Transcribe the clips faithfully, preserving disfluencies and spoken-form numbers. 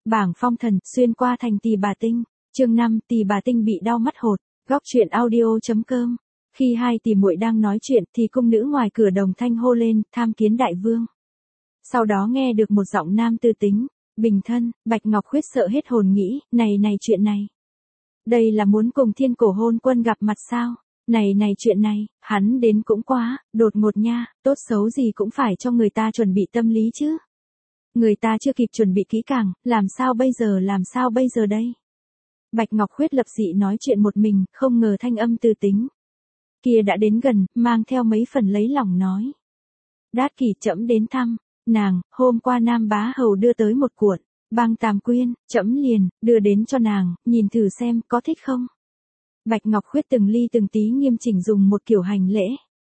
Bảng phong thần, xuyên qua thành Tỳ Bà Tinh. Chương năm, Tỳ Bà Tinh bị đau mắt hột. Góc truyện audio.com. Khi hai tỷ muội đang nói chuyện thì cung nữ ngoài cửa đồng thanh hô lên, tham kiến đại vương. Sau đó nghe được một giọng nam tư tính, bình thân. Bạch Ngọc Khuyết sợ hết hồn nghĩ, này này chuyện này. Đây là muốn cùng Thiên Cổ Hôn Quân gặp mặt sao? Này này chuyện này, hắn đến cũng quá, đột ngột nha, tốt xấu gì cũng phải cho người ta chuẩn bị tâm lý chứ. Người ta chưa kịp chuẩn bị kỹ càng, làm sao bây giờ làm sao bây giờ đây? Bạch Ngọc Khuyết lập dị nói chuyện một mình, không ngờ thanh âm tư tính kia đã đến gần, mang theo mấy phần lấy lòng nói. Đát Kỷ trẫm đến thăm, nàng, hôm qua Nam Bá Hầu đưa tới một cuộn, băng tam quyên, trẫm liền, đưa đến cho nàng, nhìn thử xem, có thích không? Bạch Ngọc Khuyết từng ly từng tí nghiêm chỉnh dùng một kiểu hành lễ.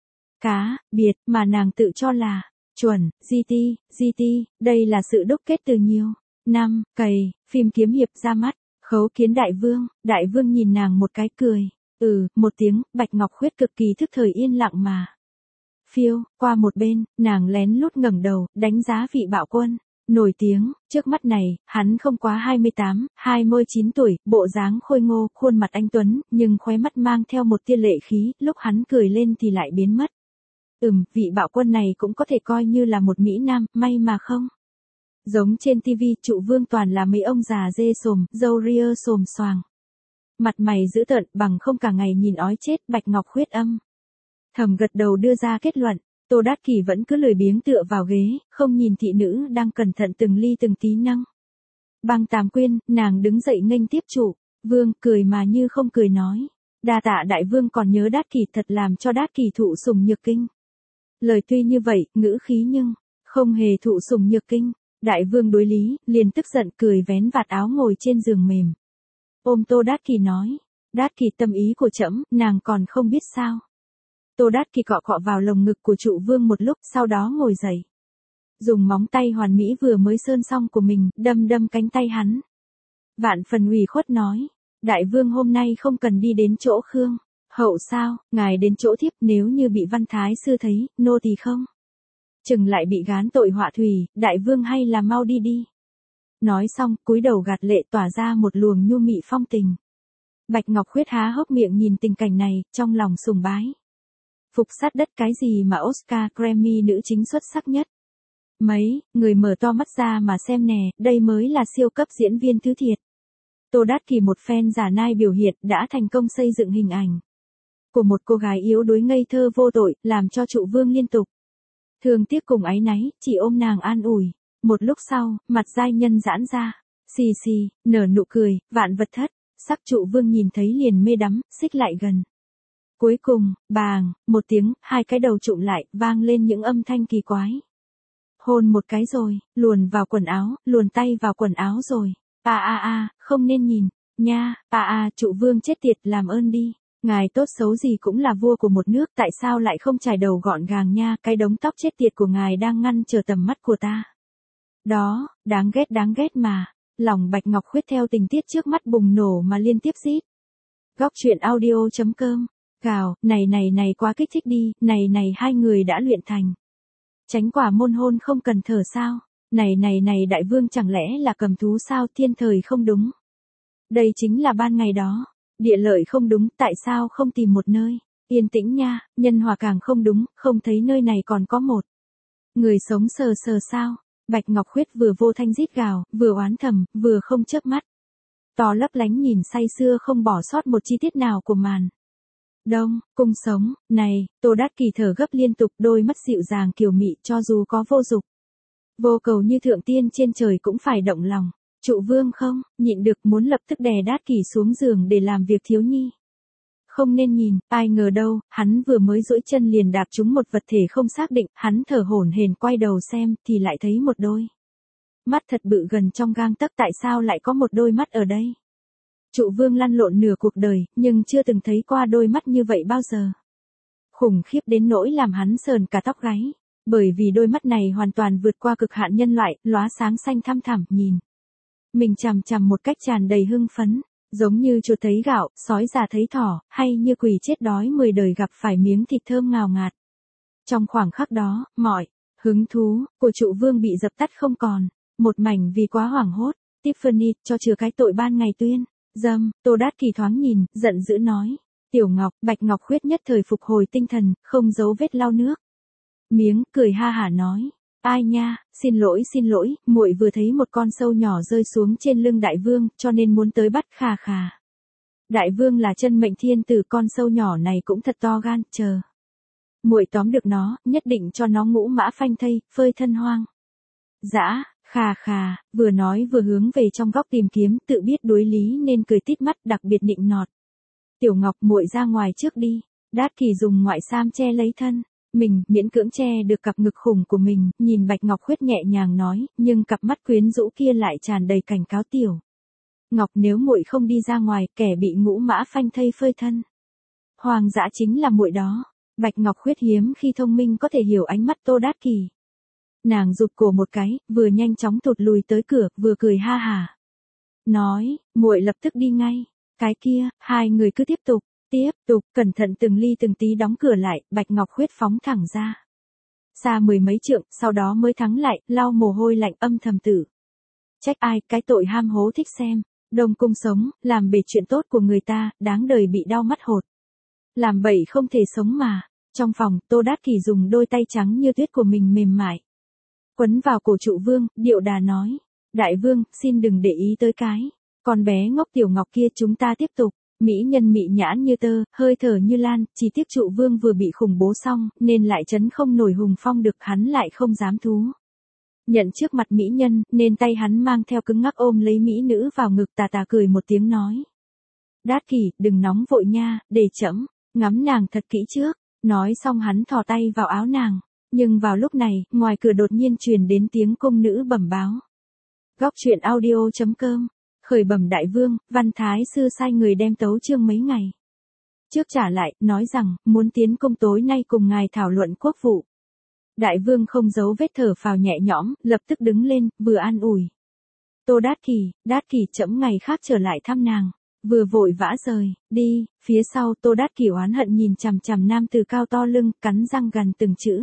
Cá, biệt, mà nàng tự cho là, chuẩn, gi ti, gi ti, đây là sự đúc kết từ nhiều năm, cày, phim kiếm hiệp ra mắt, khấu kiến đại vương, đại vương nhìn nàng một cái cười, ừ, một tiếng, Bạch Ngọc Khuyết cực kỳ thức thời yên lặng mà. Phiêu, qua một bên, nàng lén lút ngẩng đầu, đánh giá vị bạo quân. Nổi tiếng, trước mắt này, hắn không quá hai mươi tám, hai mươi chín tuổi, bộ dáng khôi ngô, khuôn mặt anh tuấn, nhưng khóe mắt mang theo một tia lệ khí, lúc hắn cười lên thì lại biến mất. Ừm, vị bạo quân này cũng có thể coi như là một mỹ nam, may mà không. Giống trên tivi, trụ vương toàn là mấy ông già dê sồm, râu ria xồm xoàng. Mặt mày dữ tợn, bằng không cả ngày nhìn ói chết. Bạch Ngọc Khuyết âm thầm gật đầu đưa ra kết luận. Tô Đát Kỷ vẫn cứ lười biếng tựa vào ghế, không nhìn thị nữ đang cẩn thận từng ly từng tí nâng băng tam quyên, nàng đứng dậy nghênh tiếp chủ. Vương cười mà như không cười nói. Đa tạ đại vương còn nhớ Đát Kỷ, thật làm cho Đát Kỷ thụ sủng nhược kinh. Lời tuy như vậy, ngữ khí nhưng không hề thụ sủng nhược kinh. Đại vương đối lý, liền tức giận cười vén vạt áo ngồi trên giường mềm. Ôm Tô Đát Kỷ nói. Đát Kỷ tâm ý của trẫm, nàng còn không biết sao. Tô Đát Kỷ cọ cọ vào lồng ngực của trụ vương một lúc, sau đó ngồi dậy. Dùng móng tay hoàn mỹ vừa mới sơn xong của mình, đâm đâm cánh tay hắn. Vạn phần ủy khuất nói. Đại vương hôm nay không cần đi đến chỗ Khương Hậu sao, ngài đến chỗ thiếp, nếu như bị Văn Thái Sư thấy, nô tỳ không chừng lại bị gán tội họa thủy, đại vương hay là mau đi đi. Nói xong, cúi đầu gạt lệ tỏa ra một luồng nhu mị phong tình. Bạch Ngọc Khuyết há hốc miệng nhìn tình cảnh này, trong lòng sùng bái. Phục sát đất cái gì mà Oscar Grammy nữ chính xuất sắc nhất. Mấy, người mở to mắt ra mà xem nè, đây mới là siêu cấp diễn viên thứ thiệt. Tô Đát Kỷ một phen giả nai biểu hiện đã thành công xây dựng hình ảnh của một cô gái yếu đuối ngây thơ vô tội, làm cho trụ vương liên tục thương tiếc cùng áy náy, chỉ ôm nàng an ủi. Một lúc sau, mặt giai nhân giãn ra, xì xì, nở nụ cười, vạn vật thất, sắc trụ vương nhìn thấy liền mê đắm, xích lại gần. Cuối cùng, bàng, một tiếng, hai cái đầu trụm lại, vang lên những âm thanh kỳ quái. Hôn một cái rồi, luồn vào quần áo, luồn tay vào quần áo rồi. À à à, không nên nhìn, nha, à à, trụ vương chết tiệt, làm ơn đi. Ngài tốt xấu gì cũng là vua của một nước, tại sao lại không chải đầu gọn gàng nha, cái đống tóc chết tiệt của ngài đang ngăn trở tầm mắt của ta. Đó, đáng ghét đáng ghét mà. Lòng Bạch Ngọc Khuyết theo tình tiết trước mắt bùng nổ mà liên tiếp rít. Góc truyện audio.com. Gào, này này này quá kích thích đi, này này hai người đã luyện thành tránh quả môn hôn không cần thở sao, này này này đại vương chẳng lẽ là cầm thú sao, thiên thời không đúng. Đây chính là ban ngày đó, địa lợi không đúng, tại sao không tìm một nơi yên tĩnh nha, nhân hòa càng không đúng, không thấy nơi này còn có một người sống sờ sờ sao. Bạch Ngọc Khuyết vừa vô thanh rít gào, vừa oán thầm, vừa không chớp mắt. To lấp lánh nhìn say sưa không bỏ sót một chi tiết nào của màn Đông, cung sống, này, Tô Đát Kỷ thở gấp liên tục, đôi mắt dịu dàng kiều mị, cho dù có vô dục vô cầu như thượng tiên trên trời cũng phải động lòng. Trụ vương không nhịn được muốn lập tức đè Đát Kỷ xuống giường để làm việc thiếu nhi. Không nên nhìn, ai ngờ đâu, hắn vừa mới duỗi chân liền đạp trúng một vật thể không xác định, hắn thở hổn hển quay đầu xem, thì lại thấy một đôi mắt thật bự gần trong gang tấc, tại sao lại có một đôi mắt ở đây? Trụ vương lăn lộn nửa cuộc đời, nhưng chưa từng thấy qua đôi mắt như vậy bao giờ. Khủng khiếp đến nỗi làm hắn sờn cả tóc gáy, bởi vì đôi mắt này hoàn toàn vượt qua cực hạn nhân loại, lóa sáng xanh thăm thẳm nhìn mình chằm chằm một cách tràn đầy hưng phấn, giống như chuột thấy gạo, sói già thấy thỏ, hay như quỷ chết đói mười đời gặp phải miếng thịt thơm ngào ngạt. Trong khoảng khắc đó, mọi hứng thú của trụ vương bị dập tắt không còn, một mảnh vì quá hoảng hốt. Tiffany, cho chừa cái tội ban ngày tuyên. Dâm, Tô Đát Kỳ thoáng nhìn, giận dữ nói. Tiểu Ngọc, Bạch Ngọc Khuyết nhất thời phục hồi tinh thần, không giấu vết lau nước. Miếng, cười ha hả nói. Ai nha, xin lỗi xin lỗi, muội vừa thấy một con sâu nhỏ rơi xuống trên lưng đại vương, cho nên muốn tới bắt. Khà khà. Đại vương là chân mệnh thiên tử, con sâu nhỏ này cũng thật to gan, chờ. Muội tóm được nó, nhất định cho nó ngũ mã phanh thây, phơi thân hoang. Dã, khà khà, vừa nói vừa hướng về trong góc tìm kiếm, tự biết đối lý nên cười tít mắt, đặc biệt nịnh nọt. Tiểu Ngọc, muội ra ngoài trước đi. Đát Kỳ dùng ngoại sam che lấy thân. Mình, miễn cưỡng che được cặp ngực khủng của mình, nhìn Bạch Ngọc Khuyết nhẹ nhàng nói, nhưng cặp mắt quyến rũ kia lại tràn đầy cảnh cáo. Tiểu Ngọc, nếu muội không đi ra ngoài, kẻ bị ngũ mã phanh thây phơi thân hoang dã chính là muội đó. Bạch Ngọc Khuyết hiếm khi thông minh có thể hiểu ánh mắt Tô Đát Kỳ. Nàng rụt cổ một cái, vừa nhanh chóng thụt lùi tới cửa, vừa cười ha hả. Nói, muội lập tức đi ngay. Cái kia, hai người cứ tiếp tục, tiếp tục, cẩn thận từng ly từng tí đóng cửa lại, Bạch Ngọc Khuyết phóng thẳng ra. Xa mười mấy trượng, sau đó mới thắng lại, lau mồ hôi lạnh âm thầm tử. Trách ai, cái tội ham hố thích xem. Đông cung sống, làm bể chuyện tốt của người ta, đáng đời bị đau mắt hột. Làm bậy không thể sống mà. Trong phòng, Tô Đát Kỳ dùng đôi tay trắng như tuyết của mình mềm mại. Quấn vào cổ trụ vương, điệu đà nói. Đại vương, xin đừng để ý tới cái. Con bé ngốc Tiểu Ngọc kia, chúng ta tiếp tục. Mỹ nhân mị nhãn như tơ, hơi thở như lan, chỉ tiếc trụ vương vừa bị khủng bố xong, nên lại chấn không nổi hùng phong được, hắn lại không dám thú. Nhận trước mặt mỹ nhân, nên tay hắn mang theo cứng ngắc ôm lấy mỹ nữ vào ngực, tà tà cười một tiếng nói. Đát Kỳ, đừng nóng vội nha, để trẫm ngắm nàng thật kỹ trước. Nói xong hắn thò tay vào áo nàng. Nhưng vào lúc này, ngoài cửa đột nhiên truyền đến tiếng cung nữ bẩm báo. Góc truyện audio chấm com. Khởi bẩm đại vương, Văn Thái sư sai người đem tấu chương mấy ngày trước trả lại, nói rằng, muốn tiến cung tối nay cùng ngài thảo luận quốc vụ. Đại vương không giấu vết thở phào nhẹ nhõm, lập tức đứng lên, vừa an ủi. Tô Đát Kỳ, Đát Kỳ chậm ngày khác trở lại thăm nàng. Vừa vội vã rời, đi, phía sau Tô Đát Kỳ oán hận nhìn chằm chằm nam tử cao to lưng, cắn răng gằn từng chữ.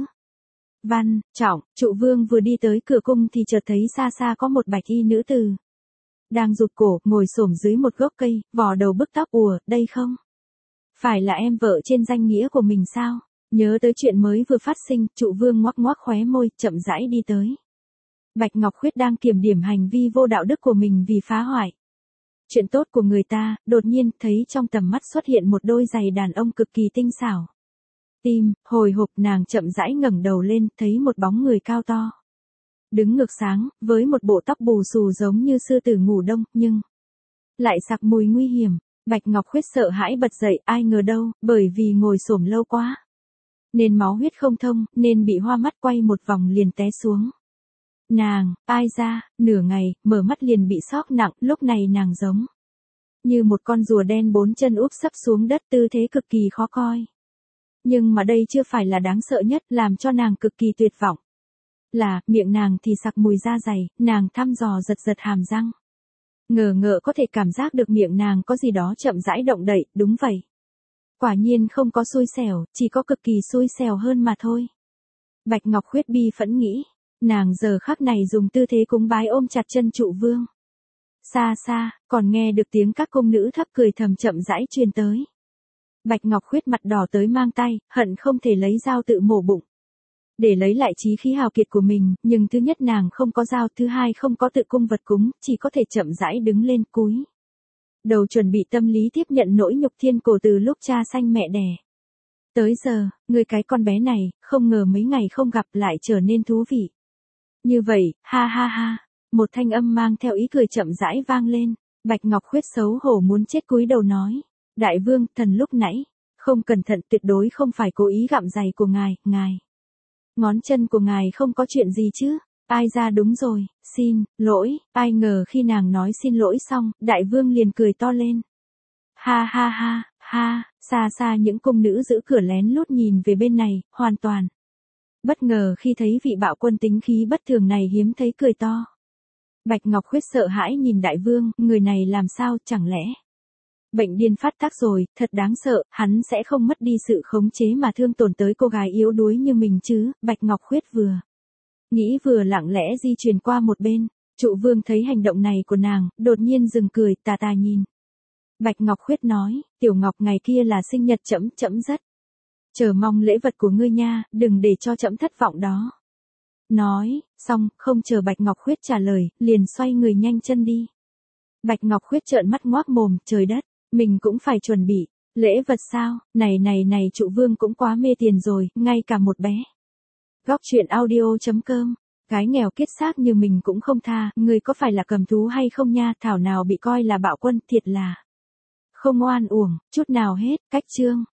Văn, trọng, trụ vương vừa đi tới cửa cung thì chợt thấy xa xa có một bạch y nữ tử. Đang rụt cổ, ngồi xổm dưới một gốc cây, vò đầu bức tóc. Ùa, đây không phải là em vợ trên danh nghĩa của mình sao? Nhớ tới chuyện mới vừa phát sinh, trụ vương ngoác ngoác khóe môi, chậm rãi đi tới. Bạch Ngọc Khuyết đang kiểm điểm hành vi vô đạo đức của mình vì phá hoại chuyện tốt của người ta, đột nhiên thấy trong tầm mắt xuất hiện một đôi giày đàn ông cực kỳ tinh xảo. Tim, hồi hộp, nàng chậm rãi ngẩng đầu lên, thấy một bóng người cao to. Đứng ngược sáng, với một bộ tóc bù xù giống như sư tử ngủ đông, nhưng lại sặc mùi nguy hiểm. Bạch Ngọc Khuyết sợ hãi bật dậy, ai ngờ đâu, bởi vì ngồi xổm lâu quá nên máu huyết không thông, nên bị hoa mắt, quay một vòng liền té xuống. Nàng, ai ra, nửa ngày, mở mắt liền bị sốc nặng, lúc này nàng giống như một con rùa đen bốn chân úp sấp xuống đất, tư thế cực kỳ khó coi. Nhưng mà đây chưa phải là đáng sợ nhất, làm cho nàng cực kỳ tuyệt vọng. Là, miệng nàng thì sặc mùi da dày, nàng thăm dò giật giật hàm răng. Ngờ ngợ có thể cảm giác được miệng nàng có gì đó chậm rãi động đậy, đúng vậy. Quả nhiên không có xui xẻo, chỉ có cực kỳ xui xẻo hơn mà thôi. Bạch Ngọc Khuyết bi phẫn nghĩ. Nàng giờ khắc này dùng tư thế cúng bái ôm chặt chân trụ vương. Xa xa, còn nghe được tiếng các cung nữ thấp cười thầm chậm rãi truyền tới. Bạch Ngọc Khuyết mặt đỏ tới mang tay, hận không thể lấy dao tự mổ bụng. Để lấy lại chí khí hào kiệt của mình, nhưng thứ nhất nàng không có dao, thứ hai không có tự cung vật cúng, chỉ có thể chậm rãi đứng lên cúi đầu chuẩn bị tâm lý tiếp nhận nỗi nhục thiên cổ từ lúc cha sanh mẹ đẻ. Tới giờ, người cái con bé này, không ngờ mấy ngày không gặp lại trở nên thú vị. Như vậy, ha ha ha, một thanh âm mang theo ý cười chậm rãi vang lên. Bạch Ngọc Khuyết xấu hổ muốn chết cúi đầu nói. Đại vương, thần lúc nãy, không cẩn thận, tuyệt đối không phải cố ý gặm giày của ngài, ngài. Ngón chân của ngài không có chuyện gì chứ? Ai ra đúng rồi, xin, lỗi, ai ngờ khi nàng nói xin lỗi xong, đại vương liền cười to lên. Ha ha ha, ha, xa xa những cung nữ giữ cửa lén lút nhìn về bên này, hoàn toàn bất ngờ khi thấy vị bạo quân tính khí bất thường này hiếm thấy cười to. Bạch Ngọc Khuyết sợ hãi nhìn đại vương, người này làm sao, chẳng lẽ bệnh điên phát tác rồi, thật đáng sợ, hắn sẽ không mất đi sự khống chế mà thương tổn tới cô gái yếu đuối như mình chứ. Bạch Ngọc Khuyết vừa nghĩ vừa lặng lẽ di chuyển qua một bên. Trụ vương thấy hành động này của nàng, đột nhiên dừng cười, tà tà nhìn. Bạch Ngọc Khuyết nói, Tiểu Ngọc ngày kia là sinh nhật trẫm, trẫm rất chờ mong lễ vật của ngươi nha, đừng để cho trẫm thất vọng đó. Nói, xong, không chờ Bạch Ngọc Khuyết trả lời, liền xoay người nhanh chân đi. Bạch Ngọc Khuyết trợn mắt ngoác mồm, trời đất, mình cũng phải chuẩn bị, lễ vật sao, này này này trụ vương cũng quá mê tiền rồi, ngay cả một bé. Góc truyện audio chấm com, gái nghèo kiết xác như mình cũng không tha, người có phải là cầm thú hay không nha, thảo nào bị coi là bạo quân, thiệt là không oan uổng, chút nào hết, cách chương.